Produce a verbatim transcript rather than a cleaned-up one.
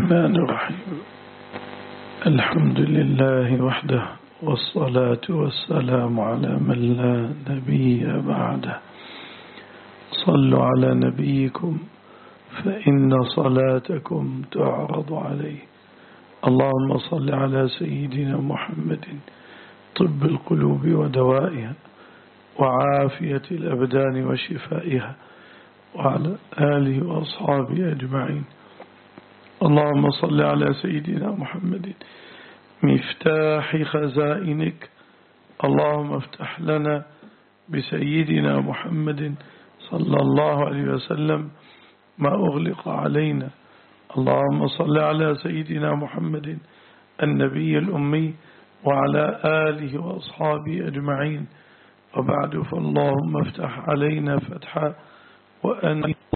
الرحمن الرحيم. الحمد لله وحده، والصلاة والسلام على من لا نبي بعده. صلوا على نبيكم فإن صلاتكم تعرض عليه. اللهم صل على سيدنا محمد طب القلوب ودوائها وعافية الأبدان وشفائها، وعلى آله وأصحابه أجمعين. اللهم صل على سيدنا محمد مفتاح خزائنك. اللهم افتح لنا بسيدنا محمد صلى الله عليه وسلم ما أغلق علينا. اللهم صل على سيدنا محمد النبي الأمي وعلى آله وأصحابه أجمعين. وبعد، فاللهم افتح علينا فتحا وأن